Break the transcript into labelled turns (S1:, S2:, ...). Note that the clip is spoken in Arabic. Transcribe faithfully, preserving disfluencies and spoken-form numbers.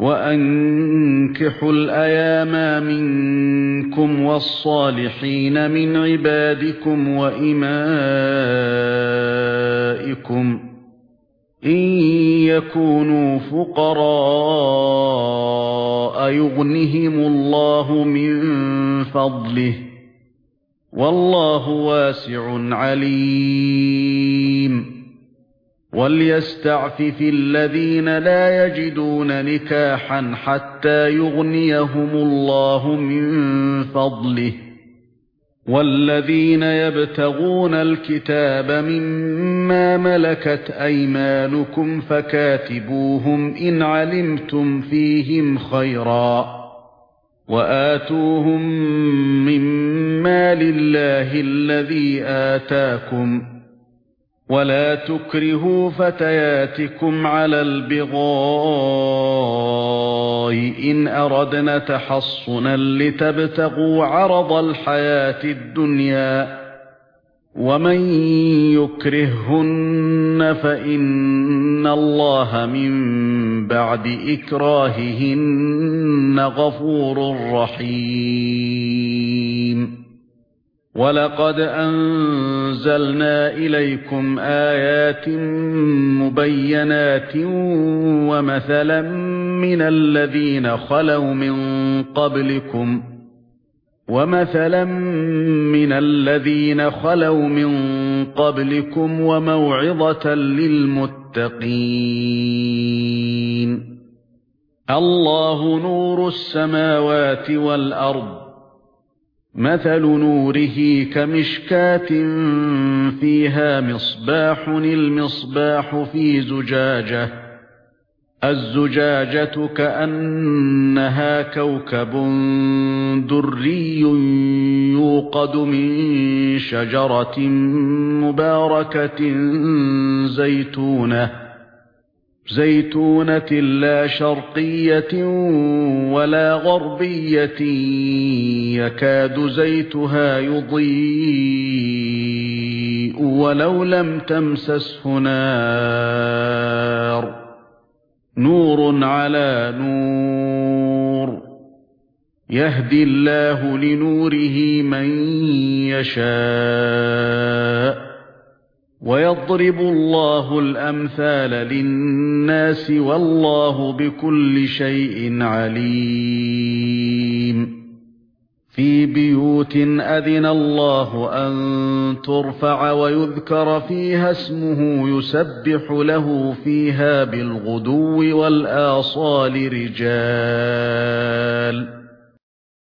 S1: وَأَنكِحُوا الْأَيَامَىٰ مِنكُمْ وَالصَّالِحِينَ مِنْ عِبَادِكُمْ وَإِمَائِكُمْ إِن يَكُونُوا فُقَرَاءَ يُغْنِهِمُ اللَّهُ مِن فَضْلِهِ وَاللَّهُ وَاسِعٌ عَلِيمٌ وَلْيَسْتَعْفِفِ الَّذِينَ لَا يَجِدُونَ نِكَاحًا حَتَّى يُغْنِيَهُمُ اللَّهُ مِن فَضْلِهِ وَالَّذِينَ يَبْتَغُونَ الْكِتَابَ مِمَّا مَلَكَتْ أَيْمَانُكُمْ فَكَاتِبُوهُمْ إِنْ عَلِمْتُمْ فِيهِمْ خَيْرًا وَآتُوهُم مِّن مَّالِ اللَّهِ الَّذِي آتَاكُمْ وَلَا تُكْرِهُوا فَتَيَاتِكُمْ عَلَى الْبِغَاءِ إِنْ أَرَدْنَ تَحَصُّنًا لِتَبْتَغُوا عَرَضَ الْحَيَاةِ الدُّنْيَا وَمَن يُكْرِههُّنَّ فَإِنَّ اللَّهَ مِن بَعْدِ إِكْرَاهِهِنَّ غَفُورٌ رَّحِيمٌ وَلَقَدْ أَنزَلْنَا إِلَيْكُمْ آيَاتٍ مُبَيِّنَاتٍ وَمَثَلًا مِنَ الَّذِينَ خَلَوْا مِن قَبْلِكُمْ وَمَثَلًا مِنَ الَّذِينَ خَلَوْا مِن قَبْلِكُمْ وَمَوْعِظَةً لِلْمُتَّقِينَ اللَّهُ نُورُ السَّمَاوَاتِ وَالْأَرْضِ مَثَلُ نُورِهِ كَمِشْكَاةٍ فِيهَا مِصْبَاحٌ الْمِصْبَاحُ فِي زُجَاجَةٍ الزُّجَاجَةُ كَأَنَّهَا كَوْكَبٌ دُرِّيٌّ يُوقَدُ مِن شَجَرَةٍ مُبَارَكَةٍ زَيْتُونَةٍ زَيْتُونَةٍ لَّا شَرْقِيَّةٍ وَلَا غَرْبِيَّةٍ يَكَادُ زَيْتُهَا يُضِيءُ وَلَوْ لَمْ تَمْسَسْهُ نَارٌ نُورٌ عَلَى نُورٍ يَهْدِي اللَّهُ لِنُورِهِ مَن يَشَاءُ وَيَضْرِبُ اللَّهُ الْأَمْثَالَ لِلنَّاسِ وَاللَّهُ بِكُلِّ شَيْءٍ عَلِيمٌ فِي بِيُوتٍ أَذِنَ اللَّهُ أَن تُرْفَعَ وَيُذْكَرَ فِيهَا اسْمُهُ يُسَبِّحُ لَهُ فِيهَا بِالْغُدُوِّ وَالْآصَالِ رِجَالٌ